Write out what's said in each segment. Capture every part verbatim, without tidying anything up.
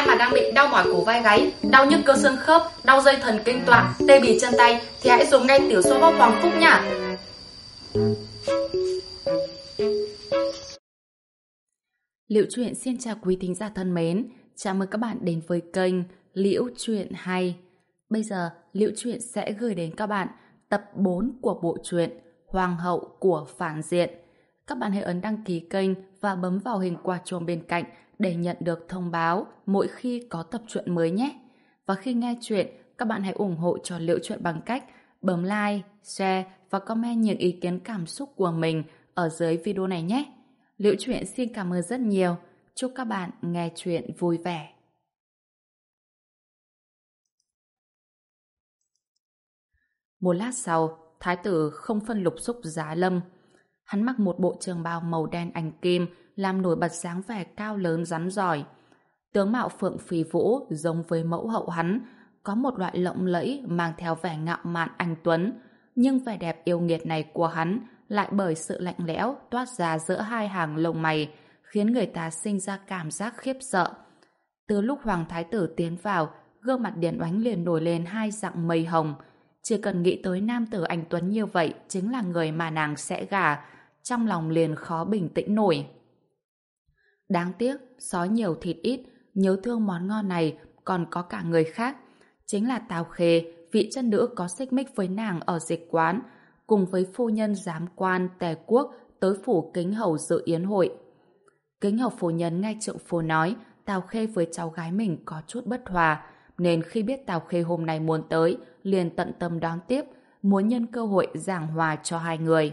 ai mà đang bị đau mỏi cổ vai gáy, đau nhức cơ xương khớp, đau dây thần kinh tọa, tê bì chân tay thì hãy dùng ngay tiểu xoa bóp Hoàng Phúc nhá. Liễu Chuyện xin chào quý thính giả thân mến, chào mừng các bạn đến với kênh Liễu Chuyện Hay. Bây giờ Liễu Chuyện sẽ gửi đến các bạn tập bốn của bộ truyện Hoàng hậu của phản diện. Các bạn hãy ấn đăng ký kênh và bấm vào hình quả chuông bên cạnh để nhận được thông báo mỗi khi có tập truyện mới nhé. Và khi nghe chuyện, các bạn hãy ủng hộ cho Liễu Chuyện bằng cách bấm like, share và comment những ý kiến cảm xúc của mình ở dưới video này nhé. Liễu Chuyện xin cảm ơn rất nhiều. Chúc các bạn nghe chuyện vui vẻ. Một lát sau, thái tử không phân lục xúc giá lâm. Hắn mặc một bộ trường bào màu đen ánh kim, làm nổi bật dáng vẻ cao lớn rắn giỏi. Tướng mạo Phượng Phi Vũ giống với mẫu hậu hắn, có một loại lộng lẫy mang theo vẻ ngạo mạn anh tuấn, nhưng vẻ đẹp yêu nghiệt này của hắn lại bởi sự lạnh lẽo toát ra giữa hai hàng lông mày, khiến người ta sinh ra cảm giác khiếp sợ. Từ lúc Hoàng thái tử tiến vào, gương mặt Điền Oánh liền nổi lên hai dặng mây hồng. Chỉ cần nghĩ tới nam tử anh tuấn như vậy chính là người mà nàng sẽ gả, trong lòng liền khó bình tĩnh nổi. Đáng tiếc, sói nhiều thịt ít, nhớ thương món ngon này còn có cả người khác. Chính là Tào Khê, vị chân nữ có xích mích với nàng ở dịch quán, cùng với phu nhân giám quan Tề Quốc tới phủ Kính hầu dự yến hội. Kính hầu phu nhân nghe trượng phu nói Tào Khê với cháu gái mình có chút bất hòa, nên khi biết Tào Khê hôm nay muốn tới, liền tận tâm đón tiếp, muốn nhân cơ hội giảng hòa cho hai người.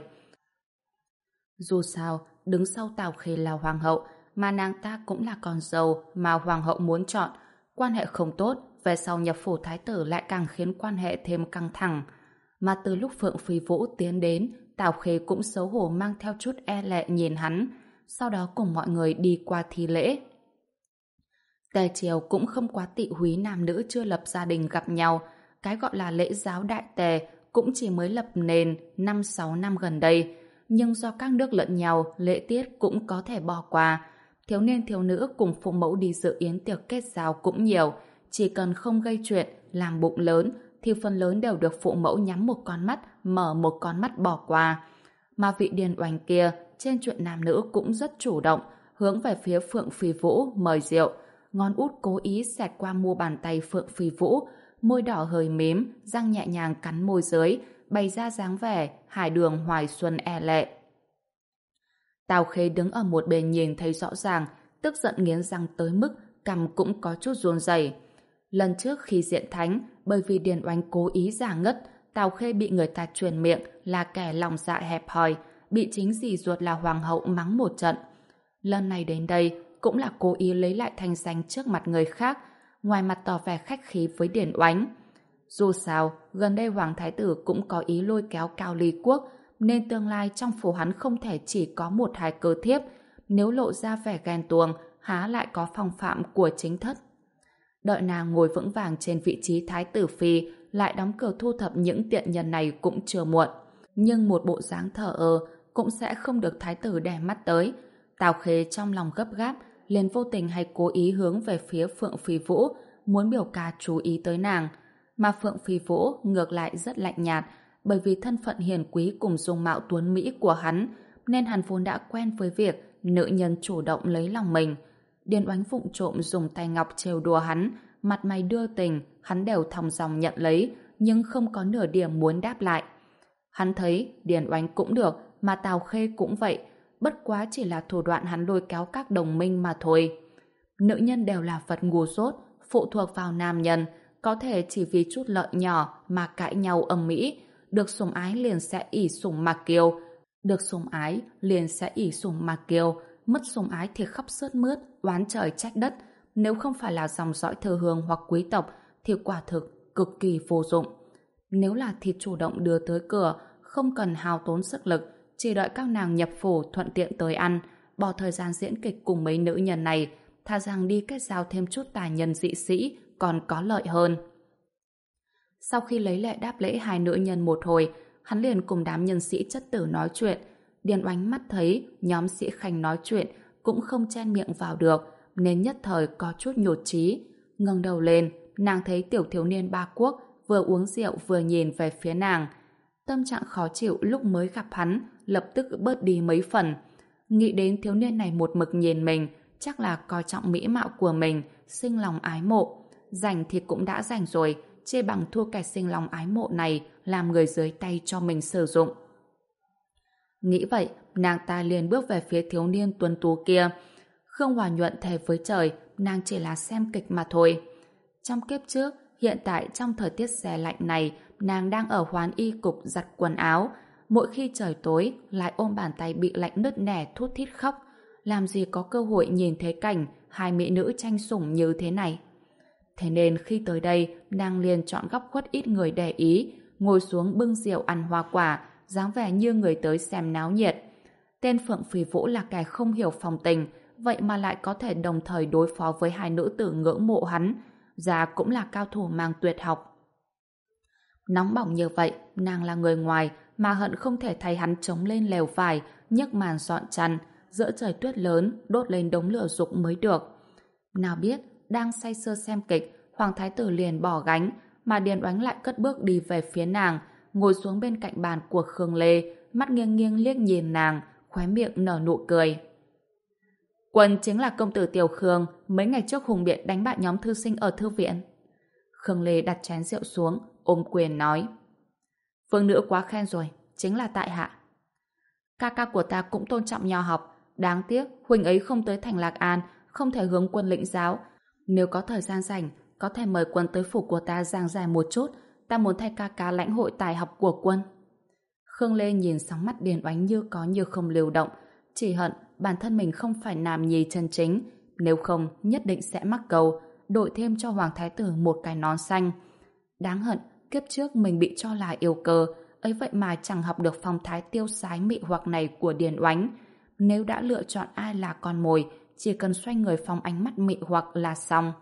Dù sao, đứng sau Tào Khê là hoàng hậu, mà nàng ta cũng là con dâu mà hoàng hậu muốn chọn. Quan hệ không tốt, về sau nhập phủ thái tử lại càng khiến quan hệ thêm căng thẳng. Mà từ lúc Phượng Phi Vũ tiến đến, Tào Khê cũng xấu hổ mang theo chút e lệ nhìn hắn, sau đó cùng mọi người đi qua thi lễ. Tề Triều cũng không quá tị húy nam nữ chưa lập gia đình gặp nhau, cái gọi là lễ giáo đại tề cũng chỉ mới lập nền năm sáu năm gần đây, nhưng do các nước lẫn nhau, lễ tiết cũng có thể bỏ qua. Thiếu niên thiếu nữ cùng phụ mẫu đi dự yến tiệc kết giao cũng nhiều, chỉ cần không gây chuyện, làm bụng lớn, thì phần lớn đều được phụ mẫu nhắm một con mắt, mở một con mắt bỏ qua. Mà vị Điền Oánh kia, trên chuyện nam nữ cũng rất chủ động, hướng về phía Phượng Phi Vũ mời rượu. Ngón út cố ý xẹt qua mu bàn tay Phượng Phi Vũ, môi đỏ hơi mím, răng nhẹ nhàng cắn môi dưới, bày ra dáng vẻ hải đường hoài xuân e lệ. Tào Khê đứng ở một bên nhìn thấy rõ ràng, tức giận nghiến răng tới mức cằm cũng có chút run rẩy. Lần trước khi diện thánh, bởi vì Điền Oánh cố ý giả ngất, Tào Khê bị người ta truyền miệng là kẻ lòng dạ hẹp hòi, bị chính dì ruột là hoàng hậu mắng một trận. Lần này đến đây cũng là cố ý lấy lại thanh danh trước mặt người khác, ngoài mặt tỏ vẻ khách khí với Điền Oánh. Dù sao, gần đây Hoàng thái tử cũng có ý lôi kéo Cao Ly Quốc, nên tương lai trong phủ hắn không thể chỉ có một hai cơ thiếp, nếu lộ ra vẻ ghen tuông, há lại có phong phạm của chính thất. Đợi nàng ngồi vững vàng trên vị trí thái tử phi, lại đóng cửa thu thập những tiện nhân này cũng chưa muộn. Nhưng một bộ dáng thờ ơ cũng sẽ không được thái tử để mắt tới. Tào Khê trong lòng gấp gáp, liền vô tình hay cố ý hướng về phía Phượng Phi Vũ, muốn biểu ca chú ý tới nàng. Mà Phượng Phi Vũ ngược lại rất lạnh nhạt, bởi vì thân phận hiền quý cùng dung mạo tuấn mỹ của hắn, nên hắn vốn đã quen với việc nữ nhân chủ động lấy lòng mình. Điền Oánh vụng trộm dùng tay ngọc trêu đùa hắn, mặt mày đưa tình, hắn đều thong dong nhận lấy, nhưng không có nửa điểm muốn đáp lại. Hắn thấy Điền Oánh cũng được, mà Tào Khê cũng vậy, bất quá chỉ là thủ đoạn hắn lôi kéo các đồng minh mà thôi. Nữ nhân đều là vật ngu dốt, phụ thuộc vào nam nhân, có thể chỉ vì chút lợi nhỏ mà cãi nhau ầm ĩ, được sủng ái liền sẽ ỷ sủng mà kiêu, được sủng ái liền sẽ ỷ sủng mà kiêu, mất sủng ái thì khóc sướt mướt, oán trời trách đất. Nếu không phải là dòng dõi thừa hương hoặc quý tộc thì quả thực cực kỳ vô dụng. Nếu là thịt chủ động đưa tới cửa, không cần hao tốn sức lực, chỉ đợi các nàng nhập phủ thuận tiện tới ăn, bỏ thời gian diễn kịch cùng mấy nữ nhân này, thà rằng đi kết giao thêm chút tài nhân dị sĩ còn có lợi hơn. Sau khi lấy lệ đáp lễ hai nữ nhân một hồi, hắn liền cùng đám nhân sĩ chất tử nói chuyện. Điền Oánh mắt thấy nhóm sĩ khanh nói chuyện cũng không chen miệng vào được, nên nhất thời có chút nhụt chí. Ngẩng đầu lên, nàng thấy tiểu thiếu niên Ba Quốc vừa uống rượu vừa nhìn về phía nàng. Tâm trạng khó chịu lúc mới gặp hắn lập tức bớt đi mấy phần. Nghĩ đến thiếu niên này một mực nhìn mình, chắc là coi trọng mỹ mạo của mình, sinh lòng ái mộ. Rảnh thì cũng đã rảnh rồi, chê bằng thua kẻ sinh lòng ái mộ này làm người dưới tay cho mình sử dụng. Nghĩ vậy, nàng ta liền bước về phía thiếu niên tuấn tú kia. Khương Hòa Nhuận thề với trời, nàng chỉ là xem kịch mà thôi. Trong kiếp trước, hiện tại trong thời tiết se lạnh này, nàng đang ở Hoán Y cục giặt quần áo. Mỗi khi trời tối, lại ôm bàn tay bị lạnh nứt nẻ thút thít khóc. Làm gì có cơ hội nhìn thấy cảnh hai mỹ nữ tranh sủng như thế này. Thế nên khi tới đây, nàng liền chọn góc khuất ít người để ý, ngồi xuống bưng rượu ăn hoa quả, dáng vẻ như người tới xem náo nhiệt. Tên Phượng Phì Vũ là kẻ không hiểu phong tình, vậy mà lại có thể đồng thời đối phó với hai nữ tử ngưỡng mộ hắn, già cũng là cao thủ mang tuyệt học. Nóng bỏng như vậy, nàng là người ngoài mà hận không thể thấy hắn chống lên lều vải, nhấc màn dọn chăn, giữa trời tuyết lớn đốt lên đống lửa dục mới được. Nào biết, đang say sưa xem kịch, Hoàng Thái Tử liền bỏ gánh, mà Điền Oánh lại cất bước đi về phía nàng, ngồi xuống bên cạnh bàn của Khương Lê, mắt nghiêng nghiêng liếc nhìn nàng, khóe miệng nở nụ cười. Quân chính là công tử Tiểu Khương, mấy ngày trước hùng biện đánh bại nhóm thư sinh ở thư viện. Khương Lê đặt chén rượu xuống, ôm quyền nói. Phương nữ quá khen rồi, chính là tại hạ. Ca ca của ta cũng tôn trọng nho học, đáng tiếc huynh ấy không tới thành Lạc An, không thể hướng quân lĩnh giáo. Nếu có thời gian rảnh, có thể mời quân tới phủ của ta giảng giải một chút, ta muốn thay ca ca lãnh hội tài học của quân. Khương Lê nhìn sóng mắt Điền Oánh như có như không lưu động, chỉ hận bản thân mình không phải nam nhi chân chính, nếu không nhất định sẽ mắc câu, đội thêm cho Hoàng Thái Tử một cái nón xanh. Đáng hận, kiếp trước mình bị cho là yêu cơ, ấy vậy mà chẳng học được phong thái tiêu sái mị hoặc này của Điền Oánh. Nếu đã lựa chọn ai là con mồi, chỉ cần xoay người phóng ánh mắt mị hoặc là xong.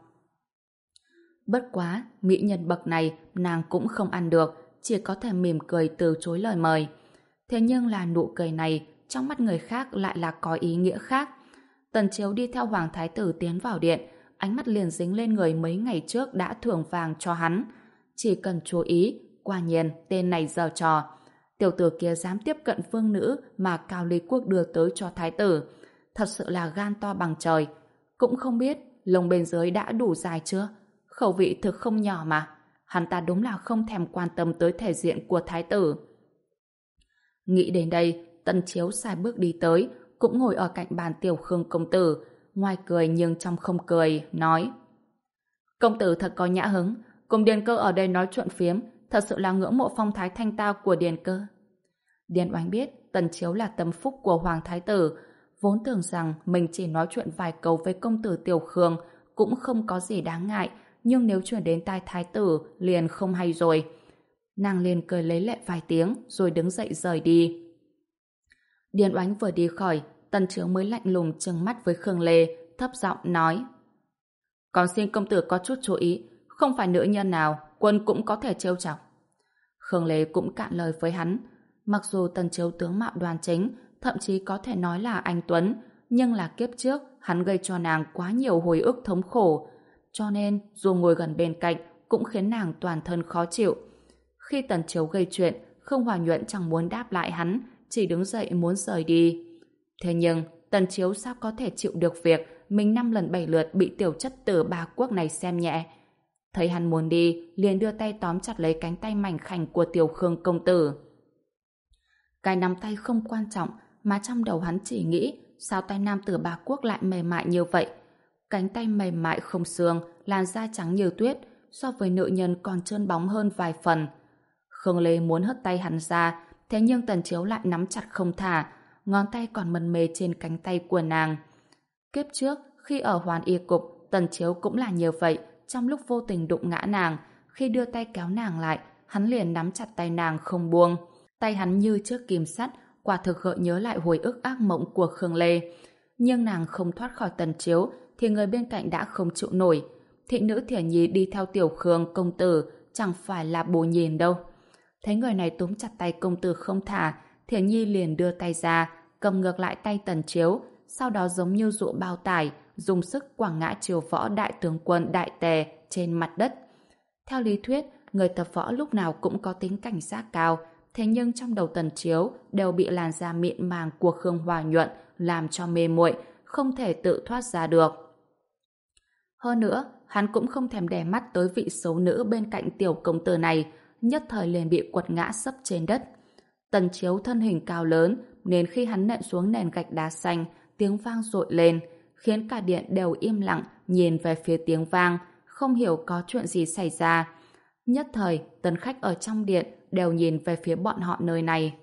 Bất quá, mỹ nhân bậc này nàng cũng không ăn được, chỉ có thể mỉm cười từ chối lời mời. Thế nhưng là nụ cười này trong mắt người khác lại là có ý nghĩa khác. Tần Chiếu đi theo Hoàng Thái Tử tiến vào điện, ánh mắt liền dính lên người mấy ngày trước đã thưởng vàng cho hắn. Chỉ cần chú ý, quả nhiên tên này giở trò. Tiểu tử kia dám tiếp cận vương nữ mà Cao Ly Quốc đưa tới cho Thái Tử. Thật sự là gan to bằng trời. Cũng không biết lông bên dưới đã đủ dài chưa? Khẩu vị thực không nhỏ mà. Hắn ta đúng là không thèm quan tâm tới thể diện của Thái Tử. Nghĩ đến đây, Tần Chiếu sai bước đi tới, cũng ngồi ở cạnh bàn Tiểu Khương công tử, ngoài cười nhưng trong không cười, nói: Công tử thật có nhã hứng, cùng Điền Cơ ở đây nói chuyện phiếm, thật sự là ngưỡng mộ phong thái thanh tao của Điền Cơ. Điền Oánh biết Tần Chiếu là tâm phúc của Hoàng Thái Tử, vốn tưởng rằng mình chỉ nói chuyện vài câu với công tử Tiểu Khương cũng không có gì đáng ngại, nhưng nếu chuyển đến tai Thái Tử liền không hay rồi. Nàng liền cười lấy lệ vài tiếng rồi đứng dậy rời đi. Điền Oánh vừa đi khỏi, Tần Chiếu mới lạnh lùng trừng mắt với Khương Lê, thấp giọng nói: Còn xin công tử có chút chú ý, không phải nữ nhân nào quân cũng có thể trêu chọc. Khương Lê cũng cạn lời với hắn. Mặc dù Tần Chiếu tướng mạo đoan chính, thậm chí có thể nói là anh tuấn, nhưng là kiếp trước hắn gây cho nàng quá nhiều hồi ức thống khổ, cho nên dù ngồi gần bên cạnh cũng khiến nàng toàn thân khó chịu. Khi Tần Chiếu gây chuyện, Khương Hòa Nhuận chẳng muốn đáp lại hắn, chỉ đứng dậy muốn rời đi. Thế nhưng Tần Chiếu sao có thể chịu được việc mình năm lần bảy lượt bị tiểu chất tử Ba Quốc này xem nhẹ. Thấy hắn muốn đi, liền đưa tay tóm chặt lấy cánh tay mảnh khảnh của Tiểu Khương công tử. Cái nắm tay không quan trọng, mà trong đầu hắn chỉ nghĩ sao tay nam tử Ba Quốc lại mềm mại như vậy. Cánh tay mềm mại không xương, làn da trắng như tuyết, so với nữ nhân còn trơn bóng hơn vài phần. Khương Lê muốn hất tay hắn ra, thế nhưng Tần Chiếu lại nắm chặt không thả, ngón tay còn mân mê trên cánh tay của nàng. Kiếp trước, khi ở Hoàn Y Cục, Tần Chiếu cũng là như vậy, trong lúc vô tình đụng ngã nàng, khi đưa tay kéo nàng lại, hắn liền nắm chặt tay nàng không buông. Tay hắn như chiếc kìm sắt, quả thực gợi nhớ lại hồi ức ác mộng của Khương Lê. Nhưng nàng không thoát khỏi Tần Chiếu, thì người bên cạnh đã không chịu nổi. Thị nữ Thiển Nhi đi theo Tiểu Khương công tử, chẳng phải là bồ nhìn đâu. Thấy người này túm chặt tay công tử không thả, Thiển Nhi liền đưa tay ra, cầm ngược lại tay Tần Chiếu, sau đó giống như dụ bao tải, dùng sức quẳng ngã Triều Võ đại tướng quân Đại Tề trên mặt đất. Theo lý thuyết, người tập võ lúc nào cũng có tính cảnh giác cao, thế nhưng trong đầu Tần Chiếu đều bị làn da mịn màng của Khương Hoa Nhuận làm cho mê muội, không thể tự thoát ra được. Hơn nữa, hắn cũng không thèm để mắt tới vị xấu nữ bên cạnh tiểu công tử này, nhất thời liền bị quật ngã sấp trên đất. Tần Chiếu thân hình cao lớn, nên khi hắn nện xuống nền gạch đá xanh, tiếng vang dội lên, khiến cả điện đều im lặng nhìn về phía tiếng vang, không hiểu có chuyện gì xảy ra. Nhất thời, tần khách ở trong điện đều nhìn về phía bọn họ nơi này.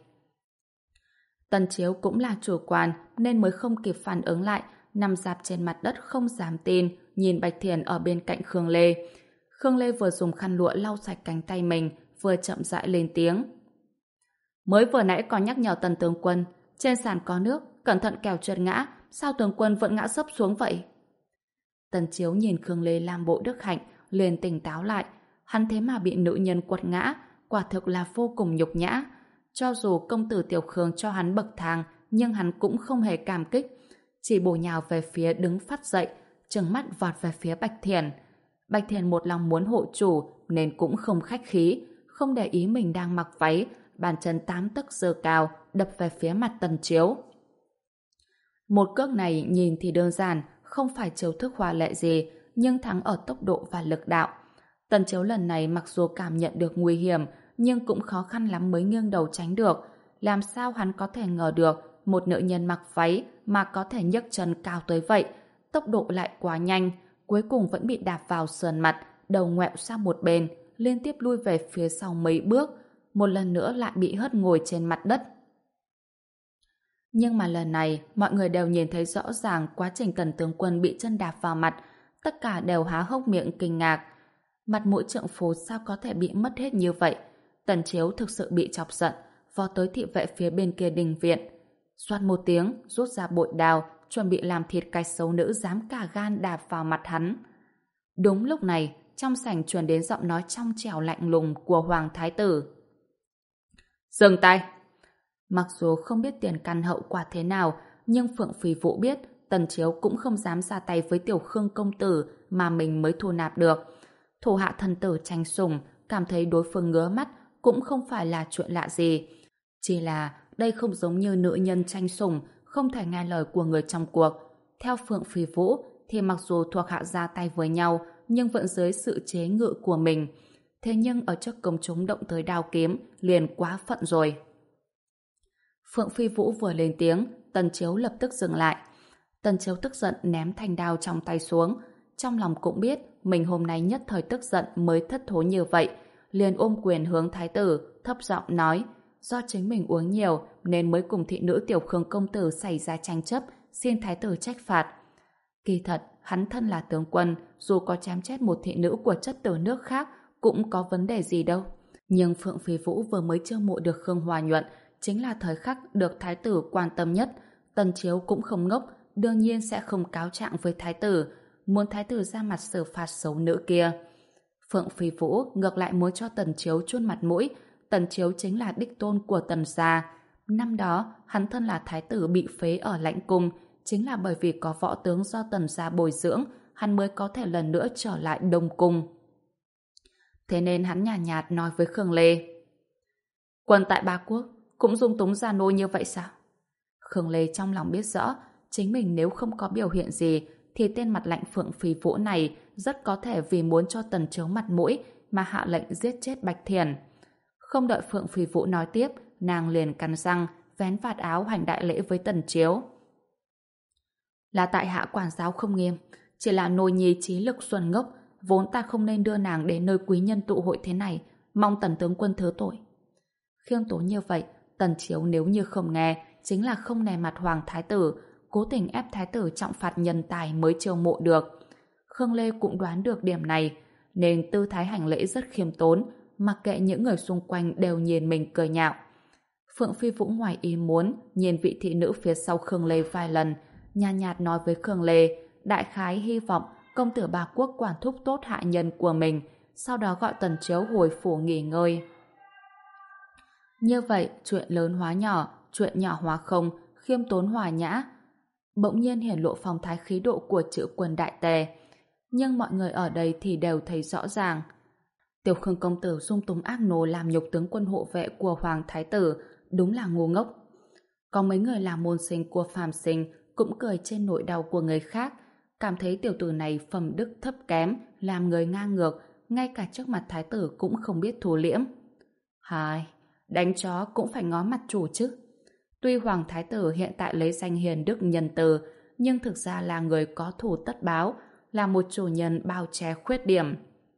Tần Chiếu cũng là chủ quan nên mới không kịp phản ứng lại, nằm rạp trên mặt đất không dám tin, nhìn Bạch Thiền ở bên cạnh Khương Lê. Khương Lê vừa dùng khăn lụa lau sạch cánh tay mình, vừa chậm rãi lên tiếng. Mới vừa nãy còn nhắc nhở Tần tướng quân, trên sàn có nước, cẩn thận kẻo trượt ngã, sao tướng quân vẫn ngã sấp xuống vậy? Tần Chiếu nhìn Khương Lê làm bộ đức hạnh, liền tỉnh táo lại. Hắn thế mà bị nữ nhân quật ngã, quả thực là vô cùng nhục nhã. Cho dù công tử Tiểu Khương cho hắn bậc thang, nhưng hắn cũng không hề cảm kích, chỉ bổ nhào về phía đứng phát dậy, trừng mắt vọt về phía Bạch Thiền. Bạch Thiền một lòng muốn hộ chủ nên cũng không khách khí, không để ý mình đang mặc váy, bàn chân tám tấc giơ cao, đập về phía mặt Tần Chiếu. Một cước này nhìn thì đơn giản, không phải chiêu thức hoa lệ gì, nhưng thắng ở tốc độ và lực đạo. Tần Chiếu lần này mặc dù cảm nhận được nguy hiểm, nhưng cũng khó khăn lắm mới nghiêng đầu tránh được. Làm sao hắn có thể ngờ được một nữ nhân mặc váy mà có thể nhấc chân cao tới vậy, tốc độ lại quá nhanh, cuối cùng vẫn bị đạp vào sườn mặt, đầu ngoẹo sang một bên, liên tiếp lui về phía sau mấy bước, một lần nữa lại bị hất ngồi trên mặt đất. Nhưng mà lần này, mọi người đều nhìn thấy rõ ràng quá trình Tần tướng quân bị chân đạp vào mặt, tất cả đều há hốc miệng kinh ngạc. Mặt mũi trượng phu sao có thể bị mất hết như vậy? Tần Chiếu thực sự bị chọc giận, vò tới thị vệ phía bên kia đình viện. Xoát một tiếng, rút ra bội đao, chuẩn bị làm thịt cái xấu nữ dám cả gan đạp vào mặt hắn. Đúng lúc này, trong sảnh truyền đến giọng nói trong trẻo lạnh lùng của Hoàng Thái Tử. Dừng tay! Mặc dù không biết tiền căn hậu quả thế nào, nhưng Phượng Phi Vũ biết Tần Chiếu cũng không dám ra tay với Tiểu Khương công tử mà mình mới thu nạp được. Thủ hạ thần tử tranh sủng, cảm thấy đối phương ngứa mắt cũng không phải là chuyện lạ gì. Chỉ là đây không giống như nữ nhân tranh sủng, không thể nghe lời của người trong cuộc. Theo Phượng Phi Vũ thì mặc dù thuộc hạ ra tay với nhau, nhưng vẫn dưới sự chế ngự của mình. Thế nhưng ở trước công chúng động tới đao kiếm, liền quá phận rồi. Phượng Phi Vũ vừa lên tiếng, Tần Chiếu lập tức dừng lại. Tần Chiếu tức giận ném thanh đao trong tay xuống. Trong lòng cũng biết mình hôm nay nhất thời tức giận mới thất thố như vậy. Liền ôm quyền hướng thái tử, thấp giọng nói, do chính mình uống nhiều nên mới cùng thị nữ Tiểu Khương công tử xảy ra tranh chấp, xin thái tử trách phạt. Kỳ thật, hắn thân là tướng quân, dù có chém chết một thị nữ của chất tử nước khác cũng có vấn đề gì đâu. Nhưng Phượng Phi Vũ vừa mới chiêu mộ được Khương Hoa Nhuận, chính là thời khắc được thái tử quan tâm nhất. Tần Chiếu cũng không ngốc, đương nhiên sẽ không cáo trạng với thái tử, muốn thái tử ra mặt xử phạt xấu nữ kia. Phượng Phi Vũ ngược lại muốn cho Tần Chiếu chôn mặt mũi. Tần Chiếu chính là đích tôn của Tần gia. Năm đó, hắn thân là thái tử bị phế ở lãnh cung, chính là bởi vì có võ tướng do Tần gia bồi dưỡng, hắn mới có thể lần nữa trở lại Đông cung. Thế nên hắn nhàn nhạt, nhạt nói với Khương Lê, quân tại Ba Quốc cũng dung túng gia nô như vậy sao? Khương Lê trong lòng biết rõ, chính mình nếu không có biểu hiện gì thì tên mặt lạnh Phượng Phi Vũ này rất có thể vì muốn cho Tần Chiếu mặt mũi mà hạ lệnh giết chết Bạch Thiền. Không đợi Phượng Phi Vũ nói tiếp, nàng liền cắn răng, vén vạt áo hành đại lễ với Tần Chiếu. Là tại hạ quản giáo không nghiêm, chỉ là nô nhi trí lực xuân ngốc, vốn ta không nên đưa nàng đến nơi quý nhân tụ hội thế này, mong Tần tướng quân thứ tội. Khiêm tốn như vậy, Tần Chiếu nếu như không nghe, chính là không nề mặt Hoàng Thái Tử, cố tình ép Thái Tử trọng phạt nhân tài mới chiêu mộ được. Khương Lê cũng đoán được điểm này, nên tư thái hành lễ rất khiêm tốn, mặc kệ những người xung quanh đều nhìn mình cười nhạo. Phượng Phi Vũ ngoài ý muốn, nhìn vị thị nữ phía sau Khương Lê vài lần, nhàn nhạt, nhạt nói với Khương Lê, đại khái hy vọng công tử Ba Quốc quản thúc tốt hạ nhân của mình, sau đó gọi Tần Chiếu hồi phủ nghỉ ngơi. Như vậy, chuyện lớn hóa nhỏ, chuyện nhỏ hóa không, khiêm tốn hòa nhã. bỗng nhiên hiển lộ phong thái khí độ của chữ quân đại tề. Nhưng mọi người ở đây thì đều thấy rõ ràng. Tiểu Khương công tử dung túng ác nô làm nhục tướng quân hộ vệ của Hoàng Thái tử, đúng là ngu ngốc. Có mấy người là môn sinh của phàm sinh cũng cười trên nỗi đau của người khác, cảm thấy tiểu tử này phẩm đức thấp kém, làm người ngang ngược, ngay cả trước mặt thái tử cũng không biết thu liễm. Hai, đánh chó cũng phải ngó mặt chủ chứ. Tuy Hoàng Thái tử hiện tại lấy danh hiền đức nhân từ, nhưng thực ra là người có thù tất báo, là một chủ nhân bao che khuyết điểm.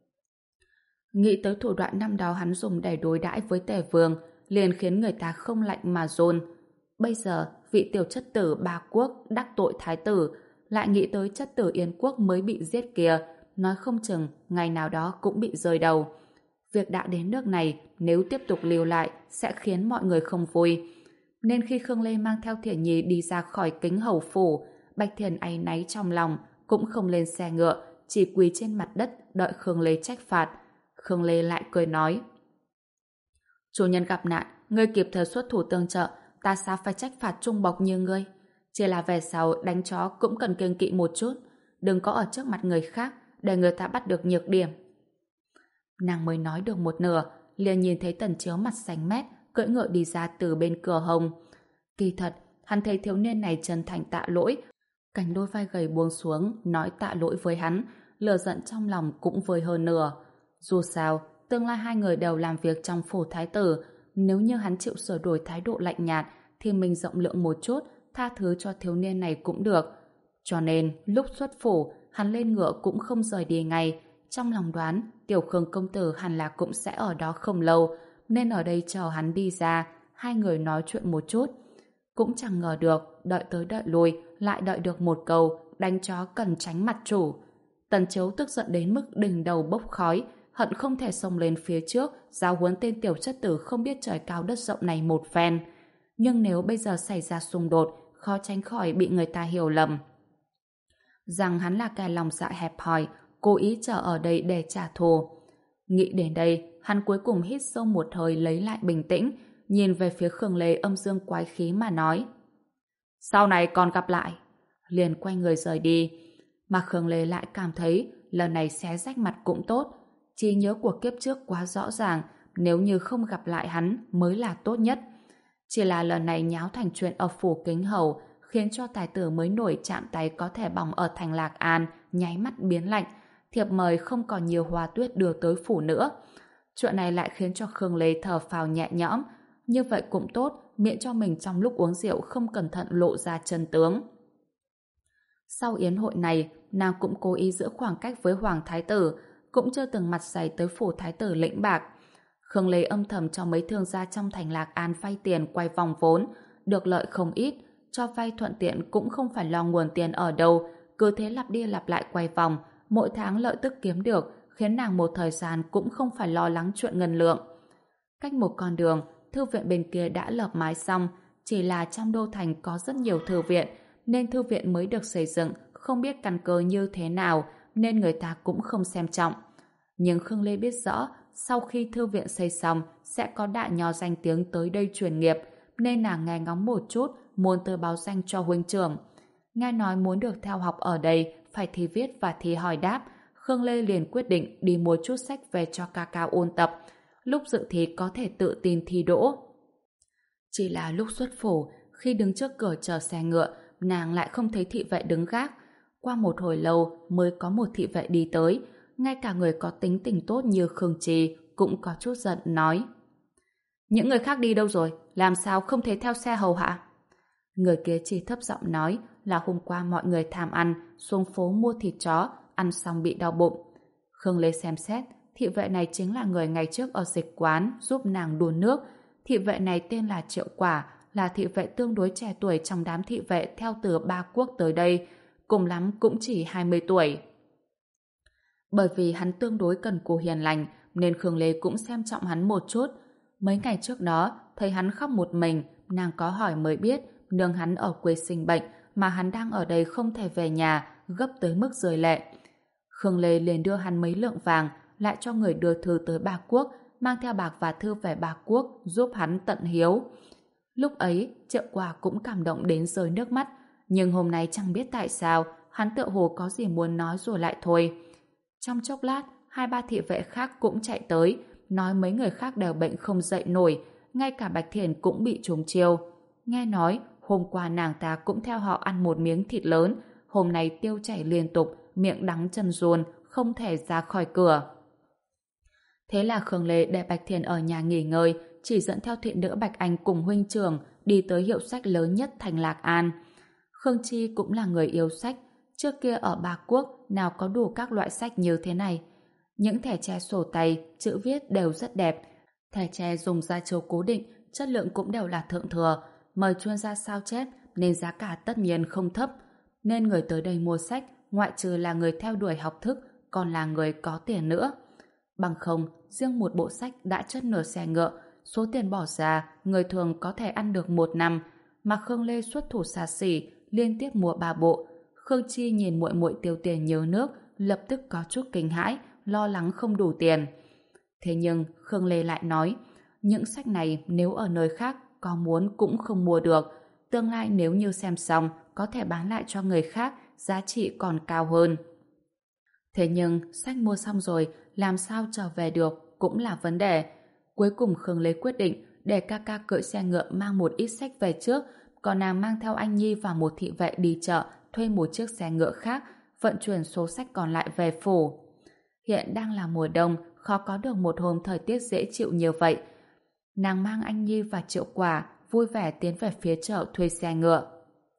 Nghĩ tới thủ đoạn năm đó hắn dùng để đối đãi với Tề Vương, liền khiến người ta không lạnh mà run. Bây giờ, vị tiểu chất tử Ba Quốc đắc tội thái tử, lại nghĩ tới chất tử Yên Quốc mới bị giết kia, nói không chừng ngày nào đó cũng bị rơi đầu. Việc đã đến nước này, nếu tiếp tục lưu lại sẽ khiến mọi người không vui. Nên khi Khương Lê mang theo Thiển Nhi đi ra khỏi Kính Hầu phủ, Bạch Thiền áy náy trong lòng, cũng không lên xe ngựa, chỉ quỳ trên mặt đất đợi Khương Lê trách phạt. Khương Lê lại cười nói: chủ nhân gặp nạn, ngươi kịp thời xuất thủ tương trợ, ta sao phải trách phạt trung bộc như ngươi? Chỉ là về sau đánh chó cũng cần kiêng kỵ một chút, đừng có ở trước mặt người khác để người ta bắt được nhược điểm. Nàng mới nói được một nửa, liền nhìn thấy Tần Chiếu mặt xanh mét cưỡi ngựa đi ra từ bên cửa hông. Kỳ thật, hắn thấy thiếu niên này chân thành tạ lỗi, cánh đôi vai gầy buông xuống nói tạ lỗi với hắn, lửa giận trong lòng cũng vơi hơn nửa. Dù sao, tương lai hai người đều làm việc trong phủ thái tử, nếu như hắn chịu sửa đổi thái độ lạnh nhạt thì mình rộng lượng một chút, tha thứ cho thiếu niên này cũng được. Cho nên, lúc xuất phủ, hắn lên ngựa cũng không rời đi ngay. Trong lòng đoán, Tiểu Khương công tử hẳn là cũng sẽ ở đó không lâu, nên ở đây chờ hắn đi ra, hai người nói chuyện một chút. Cũng chẳng ngờ được, đợi tới đợi lui, lại đợi được một câu, đánh chó cần tránh mặt chủ. Tần Chiếu tức giận đến mức đỉnh đầu bốc khói, hận không thể xông lên phía trước, giáo huấn tên tiểu chất tử không biết trời cao đất rộng này một phen. Nhưng nếu bây giờ xảy ra xung đột, khó tránh khỏi bị người ta hiểu lầm rằng hắn là kẻ lòng dạ hẹp hòi, cố ý chờ ở đây để trả thù. Nghĩ đến đây, hắn cuối cùng hít sâu một hơi lấy lại bình tĩnh, nhìn về phía Khương Lê âm dương quái khí mà nói: sau này còn gặp lại. Liền quay người rời đi. Mà Khương Lê lại cảm thấy lần này xé rách mặt cũng tốt. Trí nhớ của kiếp trước quá rõ ràng, nếu như không gặp lại hắn mới là tốt nhất. Chỉ là lần này nháo thành chuyện ở phủ Kính Hầu, khiến cho tài tử mới nổi chạm tay có thể bỏng ở thành Lạc An nháy mắt biến lạnh, thiệp mời không còn nhiều hoa tuyết đưa tới phủ nữa. Chuyện này lại khiến cho Khương Lê thở phào nhẹ nhõm. Như vậy cũng tốt, miễn cho mình trong lúc uống rượu không cẩn thận lộ ra chân tướng. Sau yến hội này, nàng cũng cố ý giữ khoảng cách với Hoàng Thái tử, cũng chưa từng mặt dày tới phủ Thái tử lĩnh bạc. Khương Lê âm thầm cho mấy thương gia trong thành Lạc An vay tiền quay vòng vốn, được lợi không ít, cho vay thuận tiện cũng không phải lo nguồn tiền ở đâu, cứ thế lặp đi lặp lại quay vòng, mỗi tháng lợi tức kiếm được, khiến nàng một thời gian cũng không phải lo lắng chuyện ngân lượng. Cách một con đường, thư viện bên kia đã lợp mái xong, chỉ là trong đô thành có rất nhiều thư viện, nên thư viện mới được xây dựng, không biết căn cơ như thế nào, nên người ta cũng không xem trọng. Nhưng Khương Lê biết rõ, sau khi thư viện xây xong, sẽ có đại nho danh tiếng tới đây truyền nghiệp, nên nàng nghe ngóng một chút, muốn tới báo danh cho huynh trưởng. Nghe nói muốn được theo học ở đây, phải thi viết và thi hỏi đáp, Khương Lê liền quyết định đi mua chút sách về cho ca ca ôn tập, lúc dự thi có thể tự tin thi đỗ. Chỉ là lúc xuất phủ, khi đứng trước cửa chờ xe ngựa, nàng lại không thấy thị vệ đứng gác. Qua một hồi lâu mới có một thị vệ đi tới, ngay cả người có tính tình tốt như Khương Trì cũng có chút giận nói: những người khác đi đâu rồi? Làm sao không thấy theo xe hầu hạ? Người kia chỉ thấp giọng nói là hôm qua mọi người tham ăn, xuống phố mua thịt chó, ăn xong bị đau bụng. Khương Lê xem xét, thị vệ này chính là người ngày trước ở dịch quán giúp nàng đun nước. Thị vệ này tên là Triệu Quả, là thị vệ tương đối trẻ tuổi trong đám thị vệ theo từ Ba Quốc tới đây, cùng lắm cũng chỉ hai mươi tuổi. Bởi vì hắn tương đối cần cù hiền lành, nên Khương Lê cũng xem trọng hắn một chút. Mấy ngày trước đó, thấy hắn khóc một mình, nàng có hỏi mới biết nương hắn ở quê sinh bệnh, mà hắn đang ở đây không thể về nhà, gấp tới mức rơi lệ. Khương Lê liền đưa hắn mấy lượng vàng, lại cho người đưa thư tới Ba Quốc, mang theo bạc và thư về Ba Quốc, giúp hắn tận hiếu. Lúc ấy, Triệu Quả cũng cảm động đến rơi nước mắt, Nhưng hôm nay chẳng biết tại sao, hắn tựa hồ có gì muốn nói rồi lại thôi. Trong chốc lát, hai ba thị vệ khác cũng chạy tới, nói mấy người khác đều bệnh không dậy nổi, ngay cả Bạch Thiền cũng bị trúng chiêu. Nghe nói, hôm qua nàng ta cũng theo họ ăn một miếng thịt lớn, hôm nay tiêu chảy liên tục, miệng đắng chân ruồn, không thể ra khỏi cửa. Thế là Khương Lê để Bạch Thiền ở nhà nghỉ ngơi, chỉ dẫn theo thị nữ Bạch Anh cùng huynh trưởng đi tới hiệu sách lớn nhất thành Lạc An. Khương Chi cũng là người yêu sách, trước kia ở Ba Quốc nào có đủ các loại sách như thế này. Những thẻ tre sổ tay, chữ viết đều rất đẹp. Thẻ tre dùng da trâu cố định, chất lượng cũng đều là thượng thừa, mời chuyên gia sao chép nên giá cả tất nhiên không thấp. Nên người tới đây mua sách, ngoại trừ là người theo đuổi học thức, còn là người có tiền nữa. Bằng không, riêng một bộ sách đã chất nửa xe ngựa, số tiền bỏ ra, người thường có thể ăn được một năm, mà Khương Lê xuất thủ xa xỉ, liên tiếp mua ba bộ. Khương Chi nhìn muội muội tiêu tiền nhớ nước, lập tức có chút kinh hãi, lo lắng không đủ tiền. Thế nhưng, Khương Lê lại nói, những sách này nếu ở nơi khác, có muốn cũng không mua được. Tương lai nếu như xem xong, có thể bán lại cho người khác, giá trị còn cao hơn. Thế nhưng, sách mua xong rồi, làm sao trở về được, cũng là vấn đề. Cuối cùng Khương Lê quyết định để ca ca cưỡi xe ngựa mang một ít sách về trước, còn nàng mang theo anh Nhi và một thị vệ đi chợ, thuê một chiếc xe ngựa khác, vận chuyển số sách còn lại về phủ. Hiện đang là mùa đông, khó có được một hôm thời tiết dễ chịu như vậy. Nàng mang anh Nhi và Triệu Quả vui vẻ tiến về phía chợ thuê xe ngựa.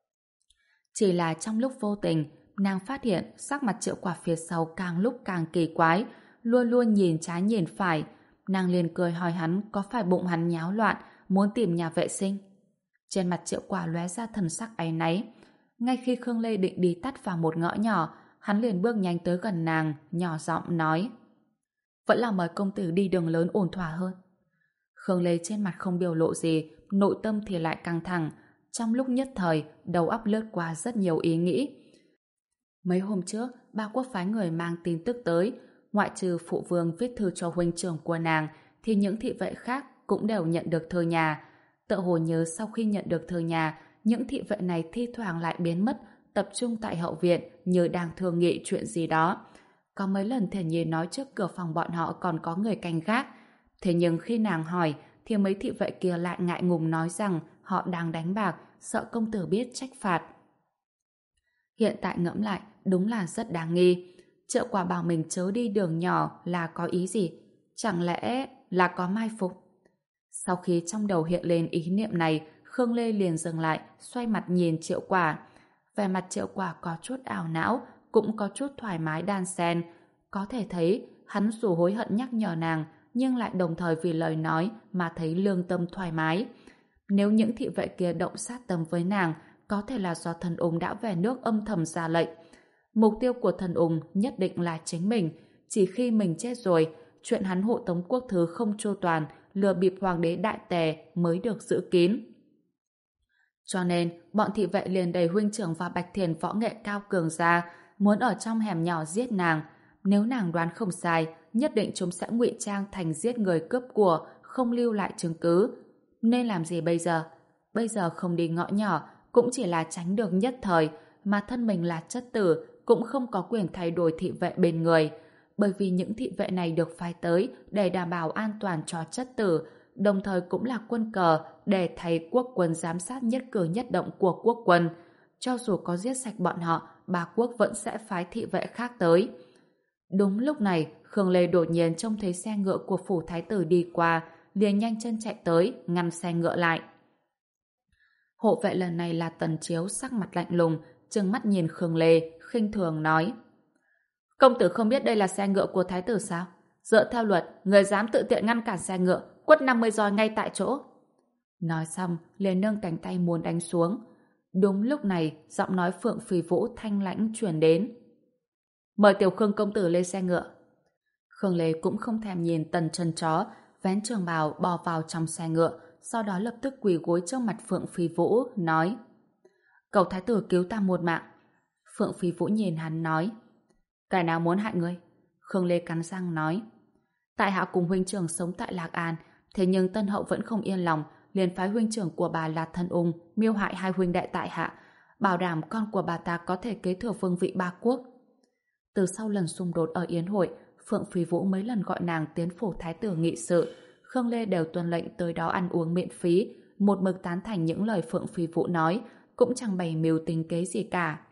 Chỉ là trong lúc vô tình, nàng phát hiện sắc mặt Triệu Quả phía sau càng lúc càng kỳ quái, luôn luôn nhìn trái nhìn phải. Nàng liền cười hỏi hắn có phải bụng hắn nháo loạn, muốn tìm nhà vệ sinh. Trên mặt Triệu Quả lóe ra thần sắc áy náy. Ngay khi Khương Lê định đi tắt vào một ngõ nhỏ, hắn liền bước nhanh tới gần nàng, nhỏ giọng nói: vẫn là mời công tử đi đường lớn ổn thỏa hơn. Khương Lê trên mặt không biểu lộ gì, nội tâm thì lại căng thẳng. Trong lúc nhất thời, đầu óc lướt qua rất nhiều ý nghĩ. Mấy hôm trước, Ba Quốc phái người mang tin tức tới, ngoại trừ phụ vương viết thư cho huynh trưởng của nàng, thì những thị vệ khác cũng đều nhận được thư nhà. Tựa hồ nhớ sau khi nhận được thư nhà, những thị vệ này thi thoảng lại biến mất, tập trung tại hậu viện như đang thương nghị chuyện gì đó. Có mấy lần Thiển Nhi nói trước cửa phòng bọn họ còn có người canh gác. Thế nhưng khi nàng hỏi, thì mấy thị vệ kia lại ngại ngùng nói rằng họ đang đánh bạc, sợ công tử biết trách phạt. Hiện tại ngẫm lại, đúng là rất đáng nghi. Triệu Quả bảo mình chớ đi đường nhỏ là có ý gì? Chẳng lẽ là có mai phục? Sau khi trong đầu hiện lên ý niệm này, Khương Lê liền dừng lại, xoay mặt nhìn Triệu Quả. Vẻ mặt Triệu Quả có chút ảo não, cũng có chút thoải mái đan xen. Có thể thấy, hắn dù hối hận nhắc nhở nàng, nhưng lại đồng thời vì lời nói mà thấy lương tâm thoải mái. Nếu những thị vệ kia động sát tâm với nàng, có thể là do thần ung đã về nước âm thầm ra lệnh. Mục tiêu của thần ung nhất định là chính mình. Chỉ khi mình chết rồi, chuyện hắn hộ tống quốc thứ không chu toàn, lừa bịp hoàng đế đại tề mới được giữ kín. Cho nên, bọn thị vệ liền đẩy huynh trưởng và Bạch Thiền võ nghệ cao cường ra, muốn ở trong hẻm nhỏ giết nàng. Nếu nàng đoán không sai, nhất định chúng sẽ ngụy trang thành giết người cướp của, không lưu lại chứng cứ. Nên làm gì bây giờ? Bây giờ không đi ngõ nhỏ, cũng chỉ là tránh được nhất thời, mà thân mình là chất tử, cũng không có quyền thay đổi thị vệ bên người. Bởi vì những thị vệ này được phái tới để đảm bảo an toàn cho chất tử, đồng thời cũng là quân cờ để thay quốc quân giám sát nhất cử nhất động của quốc quân. Cho dù có giết sạch bọn họ, Ba Quốc vẫn sẽ phái thị vệ khác tới. Đúng lúc này, Khương Lê đột nhiên trông thấy xe ngựa của phủ thái tử đi qua, liền nhanh chân chạy tới, ngăn xe ngựa lại. Hộ vệ lần này là Tần Chiếu, sắc mặt lạnh lùng, trừng mắt nhìn Khương Lê, khinh thường nói: công tử không biết đây là xe ngựa của thái tử sao? Dựa theo luật, người dám tự tiện ngăn cản xe ngựa, quất năm mươi roi ngay tại chỗ. Nói xong, liền nâng cánh tay muốn đánh xuống. Đúng lúc này, giọng nói Phượng Phi Vũ thanh lãnh truyền đến: mời tiểu Khương công tử lên xe ngựa. Khương Lê cũng không thèm nhìn Tần chân chó, vén trường bào bò vào trong xe ngựa, sau đó lập tức quỳ gối trước mặt Phượng Phi Vũ, nói: cầu thái tử cứu ta một mạng. Phượng Phi Vũ nhìn hắn nói: cái nào muốn hại ngươi? Khương Lê cắn răng nói: tại hạ cùng huynh trưởng sống tại Lạc An, thế nhưng Tân Hậu vẫn không yên lòng, liền phái huynh trưởng của bà là Thân Ung miêu hại hai huynh đệ tại hạ. bảo đảm con của bà ta có thể kế thừa vương vị ba quốc. Từ sau lần xung đột ở Yến hội, Phượng Phi Vũ mấy lần gọi nàng tiến phủ thái tử nghị sự, Khương Lê đều tuân lệnh tới đó ăn uống miễn phí, một mực tán thành những lời Phượng Phi Vũ nói, cũng chẳng bày mưu tính kế gì cả.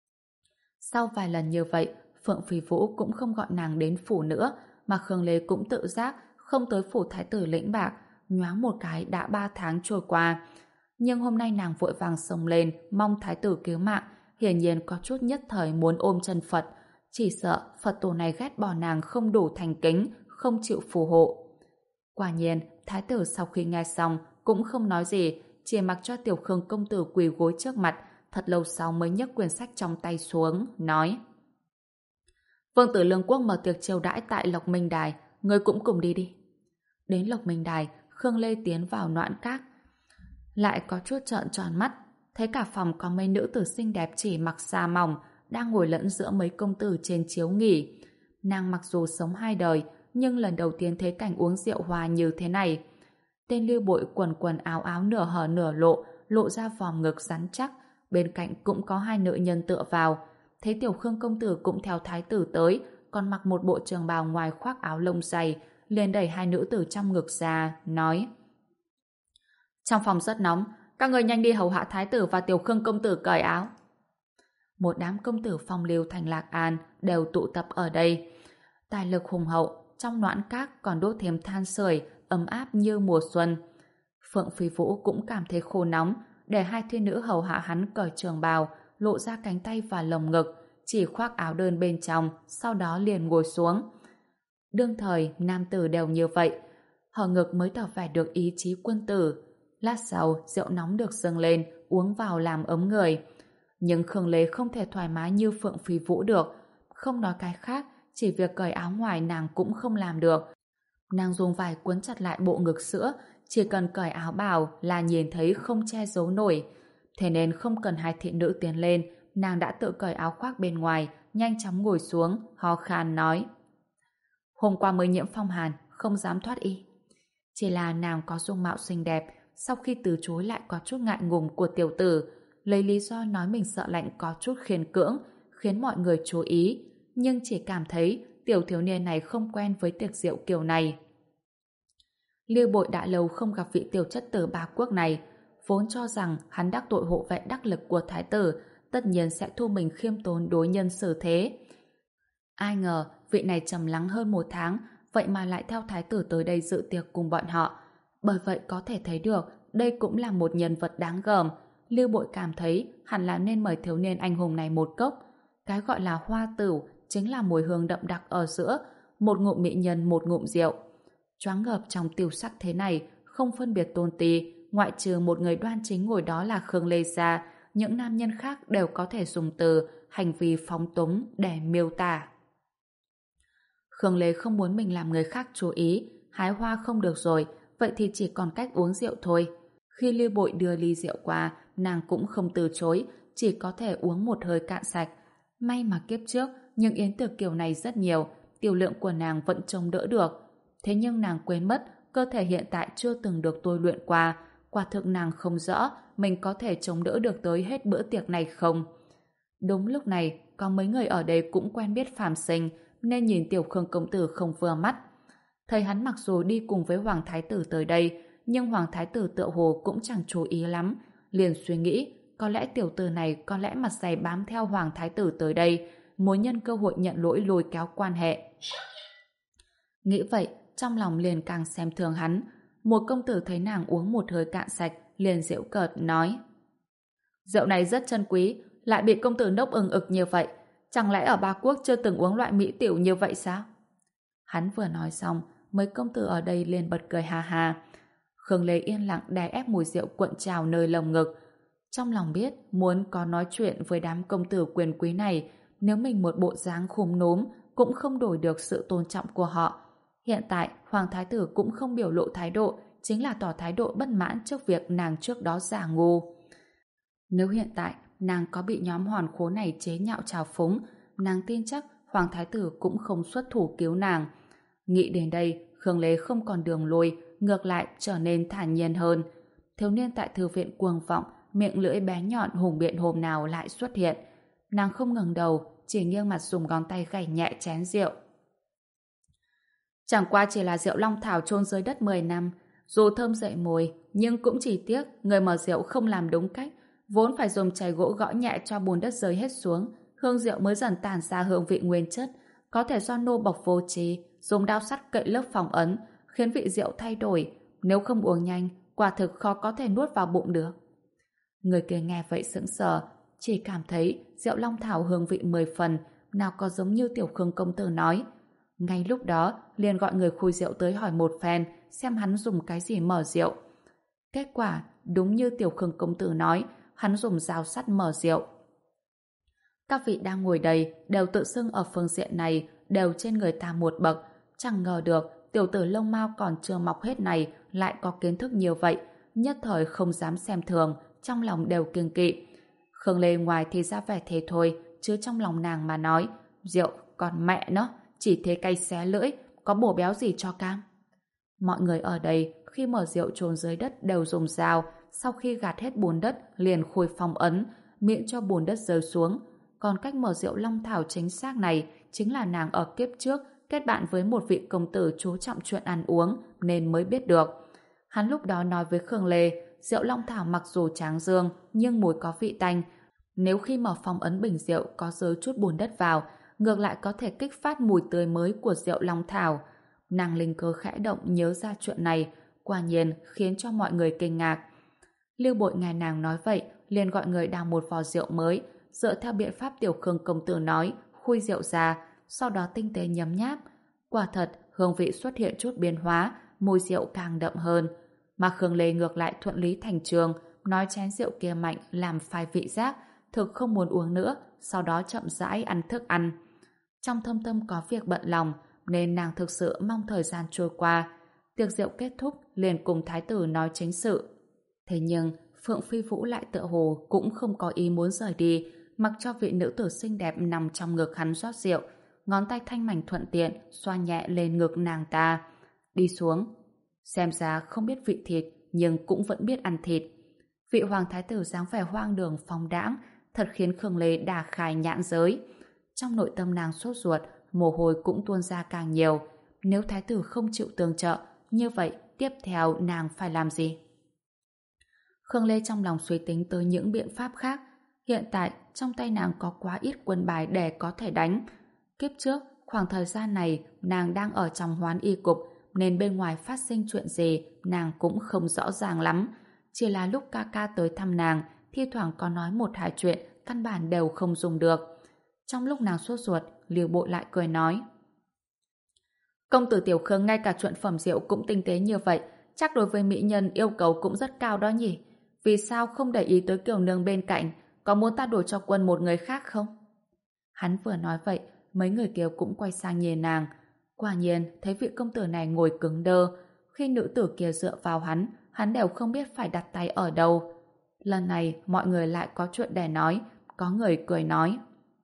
Sau vài lần như vậy, Phượng Phi Vũ cũng không gọi nàng đến phủ nữa, mà Khương Lê cũng tự giác không tới phủ thái tử lĩnh bạc, nhoáng một cái đã ba tháng trôi qua. Nhưng hôm nay nàng vội vàng xông lên, mong thái tử cứu mạng, hiển nhiên có chút nhất thời muốn ôm chân Phật, chỉ sợ Phật tổ này ghét bỏ nàng không đủ thành kính, không chịu phù hộ. Quả nhiên, thái tử sau khi nghe xong cũng không nói gì, chỉ mặc cho Tiểu Khương công tử quỳ gối trước mặt, thật lâu sau mới nhấc quyển sách trong tay xuống, nói: Vương tử Lương Quốc mở tiệc chiêu đãi tại Lộc Minh Đài, ngươi cũng cùng đi đi. Đến Lộc Minh Đài, Khương Lê tiến vào Noãn Các, lại có chút trợn tròn mắt, thấy cả phòng có mấy nữ tử xinh đẹp chỉ mặc sa mỏng, đang ngồi lẫn giữa mấy công tử trên chiếu nghỉ. Nàng mặc dù sống hai đời, nhưng lần đầu tiên thấy cảnh uống rượu hòa như thế này. Tên Lưu Bội quần quần áo áo nửa hở nửa lộ, lộ ra vòm ngực rắn chắc, bên cạnh cũng có hai nữ nhân tựa vào. Thấy Tiểu Khương công tử cũng theo thái tử tới, còn mặc một bộ trường bào ngoài khoác áo lông dày, liền đẩy hai nữ tử trong ngực ra, nói: Trong phòng rất nóng, các người nhanh đi hầu hạ thái tử và Tiểu Khương công tử cởi áo. Một đám công tử phong lưu thành Lạc An đều tụ tập ở đây. Tài lực hùng hậu, trong Noãn Các còn đốt thêm than sưởi, ấm áp như mùa xuân. Phượng Phi Vũ cũng cảm thấy khô nóng, để hai thiên nữ hầu hạ hắn cởi trường bào, lộ ra cánh tay và lồng ngực, chỉ khoác áo đơn bên trong, sau đó liền ngồi xuống. Đương thời, nam tử đều như vậy, hở ngực mới tỏ vẻ được ý chí quân tử. Lát sau, rượu nóng được dâng lên, uống vào làm ấm người. Nhưng Khương Lê không thể thoải mái như Phượng Phi Vũ được. Không nói cái khác, chỉ việc cởi áo ngoài nàng cũng không làm được. Nàng dùng vải cuốn chặt lại bộ ngực sữa, chỉ cần cởi áo bào là nhìn thấy không che giấu nổi. Thế nên không cần hai thị nữ tiến lên, nàng đã tự cởi áo khoác bên ngoài, nhanh chóng ngồi xuống, ho khan nói: Hôm qua mới nhiễm phong hàn, không dám thoát y. Chỉ là nàng có dung mạo xinh đẹp, sau khi từ chối lại có chút ngại ngùng của tiểu tử, lấy lý do nói mình sợ lạnh có chút khiên cưỡng, khiến mọi người chú ý, nhưng chỉ cảm thấy tiểu thiếu niên này không quen với tiệc rượu kiểu này. Lưu Bội đã lâu không gặp vị tiểu chất tử ba quốc này, vốn cho rằng hắn đắc tội hộ vệ đắc lực của thái tử, tất nhiên sẽ thu mình khiêm tốn đối nhân xử thế. Ai ngờ vị này trầm lắng hơn một tháng, vậy mà lại theo thái tử tới đây dự tiệc cùng bọn họ. Bởi vậy có thể thấy được đây cũng là một nhân vật đáng gờm. Lưu Bội cảm thấy hẳn là nên mời thiếu niên anh hùng này một cốc. Cái gọi là hoa tửu chính là mùi hương đậm đặc ở giữa, một ngụm mỹ nhân một ngụm rượu. Choáng ngợp trong tiểu sắc thế này, không phân biệt tôn ti, ngoại trừ một người đoan chính ngồi đó là Khương Lê ra, những nam nhân khác đều có thể dùng từ hành vi phóng túng để miêu tả. Khương Lê không muốn mình làm người khác chú ý, hái hoa không được rồi, vậy thì chỉ còn cách uống rượu thôi. Khi Lưu Bội đưa ly rượu qua, nàng cũng không từ chối, chỉ có thể uống một hơi cạn sạch. May mà kiếp trước, những yến tiệc kiểu này rất nhiều, tiểu lượng của nàng vẫn chống đỡ được. Thế nhưng nàng quên mất, cơ thể hiện tại chưa từng được tôi luyện qua, quả thực nàng không rõ mình có thể chống đỡ được tới hết bữa tiệc này không. Đúng lúc này, có mấy người ở đây cũng quen biết Phàm Sinh, nên nhìn Tiểu Khương công tử không vừa mắt. Thấy hắn mặc dù đi cùng với Hoàng Thái tử tới đây, nhưng Hoàng Thái tử tựa hồ cũng chẳng chú ý lắm, liền suy nghĩ có lẽ tiểu tử này có lẽ mặt dày bám theo Hoàng Thái tử tới đây, muốn nhân cơ hội nhận lỗi lôi kéo quan hệ. Nghĩ vậy, trong lòng liền càng xem thường hắn. Một công tử thấy nàng uống một hơi cạn sạch, liền giễu cợt nói: Rượu này rất chân quý, lại bị công tử nốc ừng ực như vậy, chẳng lẽ ở Ba Quốc chưa từng uống loại mỹ tiểu như vậy sao? Hắn vừa nói xong, mấy công tử ở đây liền bật cười ha ha. Khương Lê yên lặng đè ép mùi rượu cuộn trào nơi lồng ngực. Trong lòng biết muốn có nói chuyện với đám công tử quyền quý này, nếu mình một bộ dáng khúm núm cũng không đổi được sự tôn trọng của họ. Hiện tại, Hoàng Thái tử cũng không biểu lộ thái độ, chính là tỏ thái độ bất mãn trước việc nàng trước đó giả ngu. Nếu hiện tại nàng có bị nhóm hoàn khố này chế nhạo trào phúng, nàng tin chắc Hoàng Thái tử cũng không xuất thủ cứu nàng. Nghĩ đến đây, Khương Lê không còn đường lui, ngược lại trở nên thản nhiên hơn. Thiếu niên tại thư viện cuồng vọng miệng lưỡi bé nhọn hùng biện hôm nào lại xuất hiện. Nàng không ngẩng đầu, chỉ nghiêng mặt dùng ngón tay gảy nhẹ chén rượu. Chẳng qua chỉ là rượu long thảo chôn dưới đất mười năm, dù thơm dậy mùi, nhưng cũng chỉ tiếc người mở rượu không làm đúng cách, vốn phải dùng chày gỗ gõ nhẹ cho bùn đất rơi hết xuống, hương rượu mới dần tản ra hương vị nguyên chất, có thể do nô bộc vô trí, dùng đao sắt cậy lớp phòng ấn, khiến vị rượu thay đổi, nếu không uống nhanh, quả thực khó có thể nuốt vào bụng được. Người kia nghe vậy sững sờ, chỉ cảm thấy rượu long thảo hương vị mười phần, nào có giống như Tiểu Khương công tử nói. Ngay lúc đó, liền gọi người khui rượu tới hỏi một phen, xem hắn dùng cái gì mở rượu. Kết quả, đúng như Tiểu Khương công tử nói, hắn dùng dao sắt mở rượu. Các vị đang ngồi đây đều tự xưng ở phương diện này đều trên người ta một bậc, chẳng ngờ được tiểu tử lông mao còn chưa mọc hết này lại có kiến thức nhiều vậy, nhất thời không dám xem thường, trong lòng đều kiêng kỵ. Khương Lê ngoài thì ra vẻ thế thôi, chứ trong lòng nàng mà nói, rượu còn mẹ nó, chỉ thế cay xé lưỡi, có bổ béo gì cho cam. Mọi người ở đây khi mở rượu chôn dưới đất đều dùng dao, sau khi gạt hết bùn đất liền khui phong ấn, miễn cho bùn đất rơi xuống. Còn cách mở rượu long thảo chính xác này chính là nàng ở kiếp trước kết bạn với một vị công tử chú trọng chuyện ăn uống nên mới biết được. Hắn lúc đó nói với Khương Lê, rượu long thảo mặc dù tráng dương nhưng mùi có vị tanh. Nếu khi mở phong ấn bình rượu có rơi chút bùn đất vào, ngược lại có thể kích phát mùi tươi mới của rượu long thảo. Nàng linh cơ khẽ động nhớ ra chuyện này, quả nhiên khiến cho mọi người kinh ngạc. Lưu Bội nghe nàng nói vậy, liền gọi người đào một vò rượu mới, dựa theo biện pháp Tiểu Khương công tử nói, khui rượu ra, sau đó tinh tế nhấm nháp. Quả thật, hương vị xuất hiện chút biến hóa, mùi rượu càng đậm hơn. Mà Khương Lê ngược lại thuận lý thành trường, nói chén rượu kia mạnh làm phai vị giác, thực không muốn uống nữa, sau đó chậm rãi ăn thức ăn. Trong thâm tâm có việc bận lòng, nên nàng thực sự mong thời gian trôi qua. Tiệc rượu kết thúc, liền cùng thái tử nói chính sự. Thế nhưng, Phượng Phi Vũ lại tựa hồ cũng không có ý muốn rời đi, mặc cho vị nữ tử xinh đẹp nằm trong ngực hắn rót rượu, ngón tay thanh mảnh thuận tiện xoa nhẹ lên ngực nàng ta. Đi xuống. Xem ra không biết vị thịt, nhưng cũng vẫn biết ăn thịt. Vị hoàng thái tử dáng vẻ hoang đường phóng đãng, thật khiến Khương Lê đà khai nhãn giới. Trong nội tâm nàng sốt ruột, mồ hôi cũng tuôn ra càng nhiều. Nếu thái tử không chịu tương trợ, như vậy tiếp theo nàng phải làm gì? Khương Lê trong lòng suy tính tới những biện pháp khác. Hiện tại, trong tay nàng có quá ít quân bài để có thể đánh. Kiếp trước, khoảng thời gian này, nàng đang ở trong Hoán Y cục, nên bên ngoài phát sinh chuyện gì, nàng cũng không rõ ràng lắm. Chỉ là lúc ca ca tới thăm nàng, thi thoảng có nói một hai chuyện, căn bản đều không dùng được. Trong lúc nàng sốt ruột, Lưu Bội lại cười nói. Công tử Tiểu Khương ngay cả chuyện phẩm rượu cũng tinh tế như vậy, chắc đối với mỹ nhân yêu cầu cũng rất cao đó nhỉ? Vì sao không để ý tới Kiều Nương bên cạnh? Có muốn ta đổi cho quân một người khác không? Hắn vừa nói vậy, mấy người kia cũng quay sang nhìn nàng. Quả nhiên, thấy vị công tử này ngồi cứng đơ. Khi nữ tử kia dựa vào hắn, hắn đều không biết phải đặt tay ở đâu. Lần này, mọi người lại có chuyện để nói. Có người cười nói.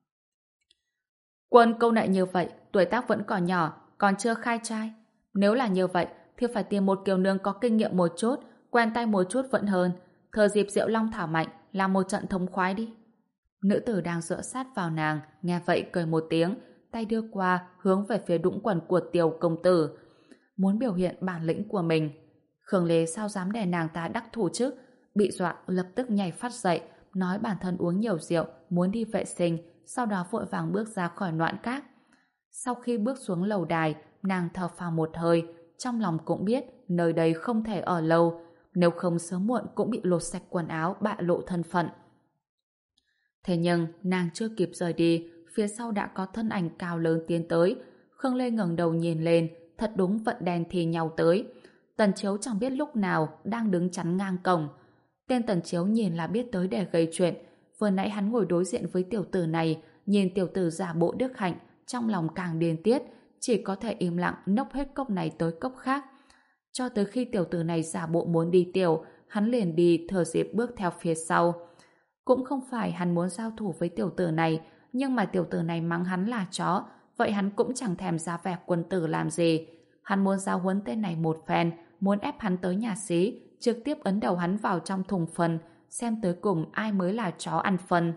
Quân câu nệ như vậy, tuổi tác vẫn còn nhỏ, còn chưa khai trai. Nếu là như vậy, thì phải tìm một kiều nương có kinh nghiệm một chút, quen tay một chút vẫn hơn. Thừa dịp rượu long thảo mạnh, làm một trận thống khoái đi. Nữ tử đang dựa sát vào nàng, nghe vậy cười một tiếng, tay đưa qua, hướng về phía đũng quần của Tiểu công tử. Muốn biểu hiện bản lĩnh của mình. Khương Lê sao dám để nàng ta đắc thủ chứ? Bị dọa lập tức nhảy phát dậy, nói bản thân uống nhiều rượu, muốn đi vệ sinh, sau đó vội vàng bước ra khỏi noãn các. Sau khi bước xuống lầu đài, nàng thở phào một hơi, trong lòng cũng biết nơi đây không thể ở lâu, nếu không sớm muộn cũng bị lột sạch quần áo, bại lộ thân phận. Thế nhưng nàng chưa kịp rời đi, phía sau đã có thân ảnh cao lớn tiến tới. Khương Lê ngẩng đầu nhìn lên, thật đúng vận đèn thì nhau tới. Tần Chiếu chẳng biết lúc nào đang đứng chắn ngang cổng. Tên Tần Chiếu nhìn là biết tới để gây chuyện. Vừa nãy hắn ngồi đối diện với tiểu tử này, nhìn tiểu tử giả bộ đức hạnh, trong lòng càng điên tiết, chỉ có thể im lặng nốc hết cốc này tới cốc khác. Cho tới khi tiểu tử này giả bộ muốn đi tiểu, hắn liền đi thừa dịp bước theo phía sau. Cũng không phải hắn muốn giao thủ với tiểu tử này, nhưng mà tiểu tử này mắng hắn là chó, vậy hắn cũng chẳng thèm ra vẻ quân tử làm gì. Hắn muốn giao huấn tên này một phen, muốn ép hắn tới nhà xí, trực tiếp ấn đầu hắn vào trong thùng phân, xem tới cùng ai mới là chó ăn phân.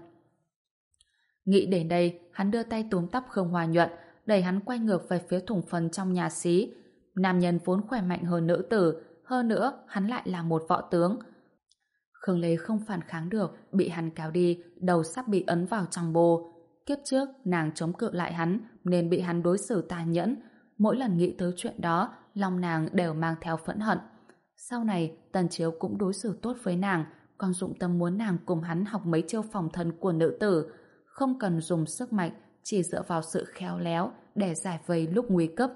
Nghĩ đến đây, hắn đưa tay túm tóc Khương Hoa Nhuận, đẩy hắn quay ngược về phía thùng phân trong nhà xí. Nam nhân vốn khỏe mạnh hơn nữ tử, hơn nữa hắn lại là một võ tướng. Khương Lê không phản kháng được, bị hắn kéo đi, đầu sắp bị ấn vào trong bô. Kiếp trước, nàng chống cự lại hắn, nên bị hắn đối xử tàn nhẫn. Mỗi lần nghĩ tới chuyện đó, lòng nàng đều mang theo phẫn hận. Sau này, Tần Chiếu cũng đối xử tốt với nàng, còn dụng tâm muốn nàng cùng hắn học mấy chiêu phòng thân của nữ tử, không cần dùng sức mạnh, chỉ dựa vào sự khéo léo để giải vây lúc nguy cấp.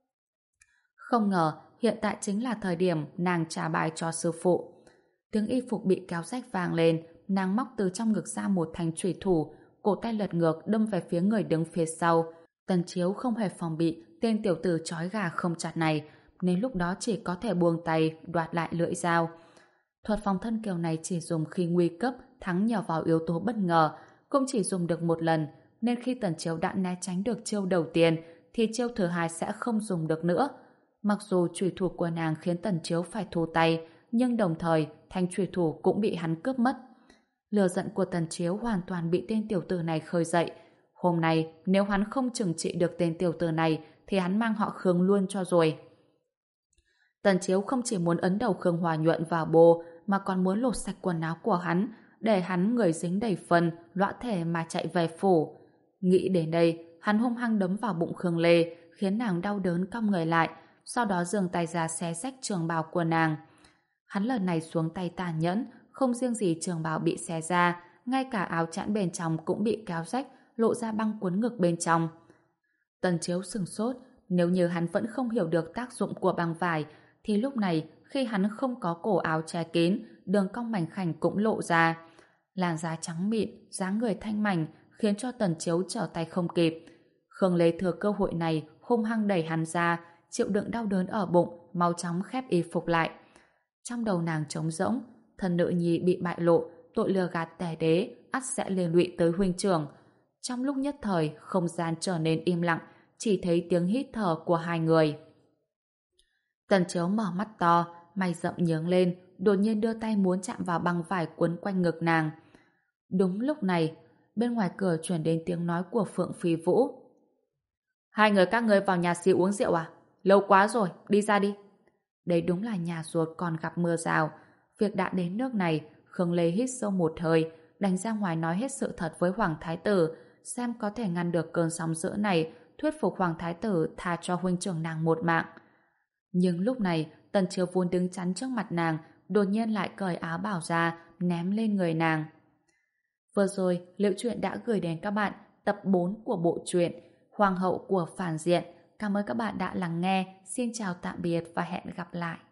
Không ngờ, hiện tại chính là thời điểm nàng trả bài cho sư phụ. Tiếng y phục bị kéo rách vang lên, nàng móc từ trong ngực ra một thanh chủy thủ, cổ tay lật ngược đâm về phía người đứng phía sau. Tần Chiếu không hề phòng bị tên tiểu tử trói gà không chặt này, nên lúc đó chỉ có thể buông tay đoạt lại lưỡi dao. Thuật phòng thân kiểu này chỉ dùng khi nguy cấp, thắng nhờ vào yếu tố bất ngờ, cũng chỉ dùng được một lần, nên khi Tần Chiếu đã né tránh được chiêu đầu tiên, thì chiêu thứ hai sẽ không dùng được nữa. Mặc dù chủy thủ của nàng khiến Tần Chiếu phải thu tay, nhưng đồng thời thanh chủy thủ cũng bị hắn cướp mất. Lửa giận của Tần Chiếu hoàn toàn bị tên tiểu tử này khơi dậy. Hôm nay, nếu hắn không trừng trị được tên tiểu tử này, thì hắn mang họ Khương luôn cho rồi. Tần Chiếu không chỉ muốn ấn đầu Khương Hoa Nhuận vào bô, mà còn muốn lột sạch quần áo của hắn, để hắn người dính đầy phân, lõa thể mà chạy về phủ. Nghĩ đến đây, hắn hung hăng đấm vào bụng Khương Lê, khiến nàng đau đớn cong người lại, sau đó giương tay ra xé rách trường bào của nàng. Hắn lần này xuống tay tàn nhẫn, không riêng gì trường bào bị xé ra, ngay cả áo chẽn bên trong cũng bị kéo rách, lộ ra băng cuốn ngực bên trong. Tần Chiếu sửng sốt, nếu như hắn vẫn không hiểu được tác dụng của băng vải, thì lúc này, khi hắn không có cổ áo che kín, đường cong mảnh khảnh cũng lộ ra. Làn da trắng mịn, dáng người thanh mảnh, khiến cho Tần Chiếu trở tay không kịp. Khương Lê thừa cơ hội này, hung hăng đẩy hắn ra, chịu đựng đau đớn ở bụng, mau chóng khép y phục lại. Trong đầu nàng trống rỗng, thần nữ nhi bị bại lộ, tội lừa gạt tể đế, ắt sẽ liên lụy tới huynh trưởng. Trong lúc nhất thời, không gian trở nên im lặng, chỉ thấy tiếng hít thở của hai người. Tần Chiếu mở mắt to, mày rậm nhướng lên, đột nhiên đưa tay muốn chạm vào băng vải quấn quanh ngực nàng. Đúng lúc này, bên ngoài cửa truyền đến tiếng nói của Phượng Phi Vũ. Hai người các ngươi vào nhà xí uống rượu à? Lâu quá rồi, đi ra đi. Đây đúng là nhà ruột còn gặp mưa rào. Việc đã đến nước này, Khương Lê hít sâu một hơi, đánh ra ngoài nói hết sự thật với Hoàng Thái Tử, xem có thể ngăn được cơn sóng dữ này, thuyết phục Hoàng Thái Tử tha cho huynh trưởng nàng một mạng. Nhưng lúc này, Tần Chiếu vốn đứng chắn trước mặt nàng, đột nhiên lại cởi áo bảo ra, ném lên người nàng. Vừa rồi, Liệu Truyện đã gửi đến các bạn tập bốn của bộ truyện Hoàng hậu của phản diện. Cảm ơn các bạn đã lắng nghe. Xin chào tạm biệt và hẹn gặp lại.